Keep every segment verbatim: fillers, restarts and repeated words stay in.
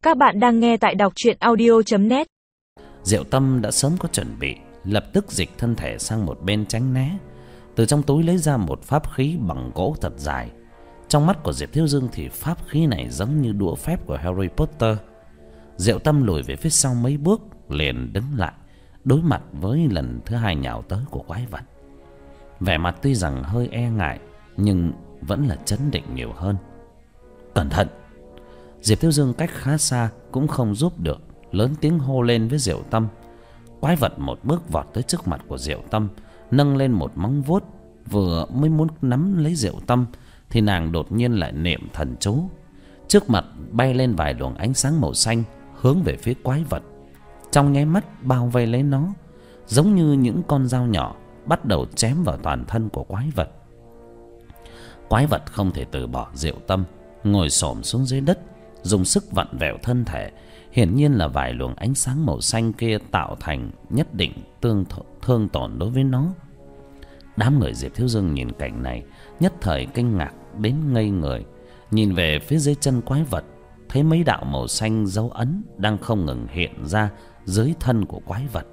Các bạn đang nghe tại đọc truyện audio chấm net. Diệu Tâm đã sớm có chuẩn bị, lập tức dịch thân thể sang một bên tránh né. Từ trong túi lấy ra một pháp khí bằng gỗ thật dài. Trong mắt của Diệp Thiếu Dương thì pháp khí này giống như đũa phép của Harry Potter. Diệu Tâm lùi về phía sau mấy bước, liền đứng lại, đối mặt với lần thứ hai nhào tới của quái vật. Vẻ mặt tuy rằng hơi e ngại, nhưng vẫn là trấn định nhiều hơn. Cẩn thận! Diệp Thiếu Dương cách khá xa cũng không giúp được, lớn tiếng hô lên với Diệu Tâm. Quái vật một bước vọt tới trước mặt của Diệu Tâm, nâng lên một móng vuốt, vừa mới muốn nắm lấy Diệu Tâm thì nàng đột nhiên lại niệm thần chú. Trước mặt bay lên vài luồng ánh sáng màu xanh hướng về phía quái vật, trong nháy mắt bao vây lấy nó, giống như những con dao nhỏ bắt đầu chém vào toàn thân của quái vật. Quái vật không thể từ bỏ Diệu Tâm, ngồi xổm xuống dưới đất, dùng sức vặn vẹo thân thể. Hiển nhiên là vài luồng ánh sáng màu xanh kia tạo thành nhất định tương th thương tổn đối với nó. Đám người Diệp Thiếu Dương nhìn cảnh này nhất thời kinh ngạc đến ngây người, nhìn về phía dưới chân quái vật, thấy mấy đạo màu xanh dấu ấn đang không ngừng hiện ra dưới thân của quái vật.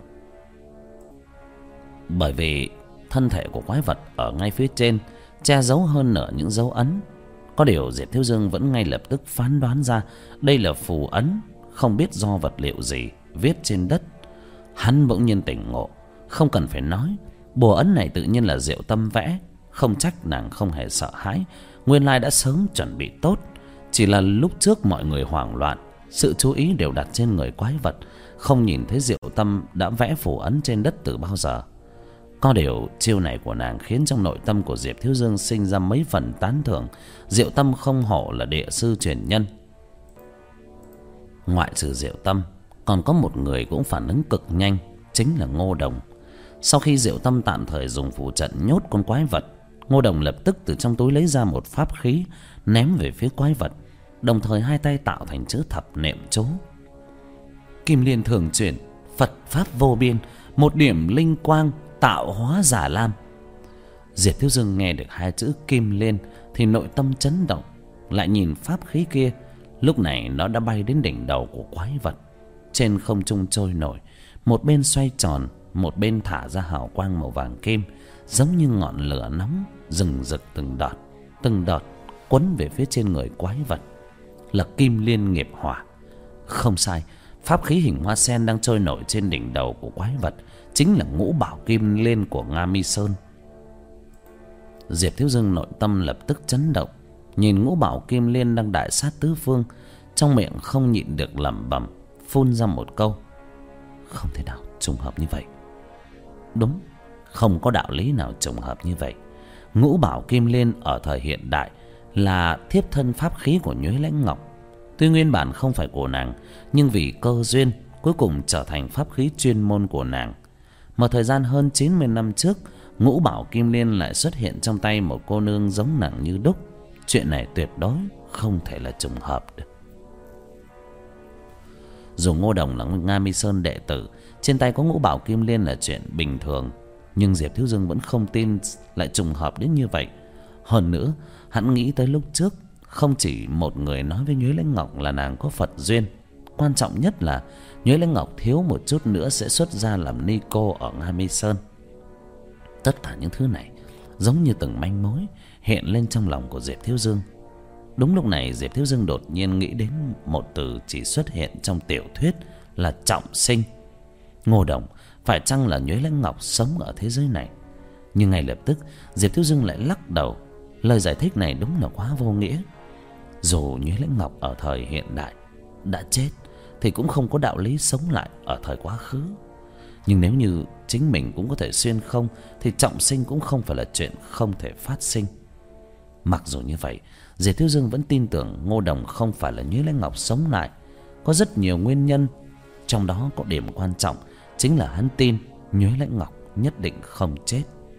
Bởi vì thân thể của quái vật ở ngay phía trên che giấu hơn nửa những dấu ấn. Có điều Diệp Thiếu Dương vẫn ngay lập tức phán đoán ra đây là phù ấn, không biết do vật liệu gì viết trên đất. Hắn bỗng nhiên tỉnh ngộ, không cần phải nói, bùa ấn này tự nhiên là Diệu Tâm vẽ. Không trách nàng không hề sợ hãi, nguyên lai đã sớm chuẩn bị tốt. Chỉ là lúc trước mọi người hoảng loạn, sự chú ý đều đặt trên người quái vật, không nhìn thấy Diệu Tâm đã vẽ phù ấn trên đất từ bao giờ. Có điều chiêu này của nàng khiến trong nội tâm của Diệp Thiếu Dương sinh ra mấy phần tán thưởng. Diệu Tâm không hổ là địa sư truyền nhân. Ngoại trừ Diệu Tâm, còn có một người cũng phản ứng cực nhanh, chính là Ngô Đồng. Sau khi Diệu Tâm tạm thời dùng phù trận nhốt con quái vật, Ngô Đồng lập tức từ trong túi lấy ra một pháp khí ném về phía quái vật, đồng thời hai tay tạo thành chữ thập niệm chú. Kim liên thường chuyển, Phật pháp vô biên, một điểm linh quang tạo hóa giả lam. Diệp Thiếu Dương nghe được hai chữ kim liên thì nội tâm chấn động, lại nhìn pháp khí kia. Lúc này nó đã bay đến đỉnh đầu của quái vật, trên không trung trôi nổi, một bên xoay tròn, một bên thả ra hào quang màu vàng kim, giống như ngọn lửa nóng rừng rực từng đợt từng đợt quấn về phía trên người quái vật. Là kim liên nghiệp hỏa. Không sai, pháp khí hình hoa sen đang trôi nổi trên đỉnh đầu của quái vật chính là ngũ bảo kim liên của Nga Mi Sơn. Diệp Thiếu Dương nội tâm lập tức chấn động, nhìn ngũ bảo kim liên đang đại sát tứ phương, trong miệng không nhịn được lẩm bẩm phun ra một câu: không thể nào trùng hợp như vậy. Đúng, không có đạo lý nào trùng hợp như vậy. Ngũ bảo kim liên ở thời hiện đại là thiếp thân pháp khí của Nhuế Lãnh Ngọc. Tuy nguyên bản không phải của nàng, nhưng vì cơ duyên cuối cùng trở thành pháp khí chuyên môn của nàng. Một thời gian hơn chín mươi năm trước, ngũ bảo kim liên lại xuất hiện trong tay một cô nương giống nàng như đúc. Chuyện này tuyệt đối không thể là trùng hợp được. Dù Ngô Đồng là Nga Mi Sơn đệ tử, trên tay có ngũ bảo kim liên là chuyện bình thường, nhưng Diệp Thiếu Dương vẫn không tin lại trùng hợp đến như vậy. Hơn nữa, hắn nghĩ tới lúc trước, không chỉ một người nói với Nhuế Lãnh Ngọc là nàng có Phật duyên, quan trọng nhất là Nhuế Lãnh Ngọc thiếu một chút nữa sẽ xuất gia làm ni cô ở Nga Mi Sơn. Tất cả những thứ này giống như từng manh mối hiện lên trong lòng của Diệp Thiếu Dương. Đúng lúc này, Diệp Thiếu Dương đột nhiên nghĩ đến một từ chỉ xuất hiện trong tiểu thuyết là trọng sinh. Ngô Đồng phải chăng là Nhuế Lãnh Ngọc sống ở thế giới này? Nhưng ngay lập tức Diệp Thiếu Dương lại lắc đầu. Lời giải thích này đúng là quá vô nghĩa. Dù Nhuế Lãnh Ngọc ở thời hiện đại đã chết thì cũng không có đạo lý sống lại ở thời quá khứ. Nhưng nếu như chính mình cũng có thể xuyên không thì trọng sinh cũng không phải là chuyện không thể phát sinh. Mặc dù như vậy, Diệp Thiếu Dương vẫn tin tưởng Ngô Đồng không phải là Nhuế Lãnh Ngọc sống lại. Có rất nhiều nguyên nhân, trong đó có điểm quan trọng chính là hắn tin Nhuế Lãnh Ngọc nhất định không chết.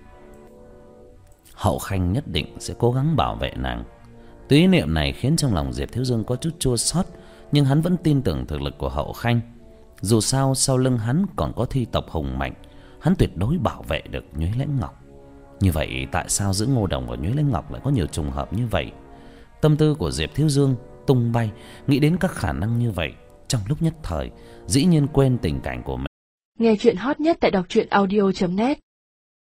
Hậu Khanh nhất định sẽ cố gắng bảo vệ nàng. Tuy ý niệm này khiến trong lòng Diệp Thiếu Dương có chút chua xót, nhưng hắn vẫn tin tưởng thực lực của Hậu Khanh. Dù sao sau lưng hắn còn có thi tộc hùng mạnh, hắn tuyệt đối bảo vệ được Nhuế Lãnh Ngọc. Như vậy tại sao giữa Ngô Đồng và Nhuế Lãnh Ngọc lại có nhiều trùng hợp như vậy? Tâm tư của Diệp Thiếu Dương tung bay, nghĩ đến các khả năng như vậy, trong lúc nhất thời dĩ nhiên quên tình cảnh của mình. Nghe chuyện hot nhất tại đọc truyện audio chấm net.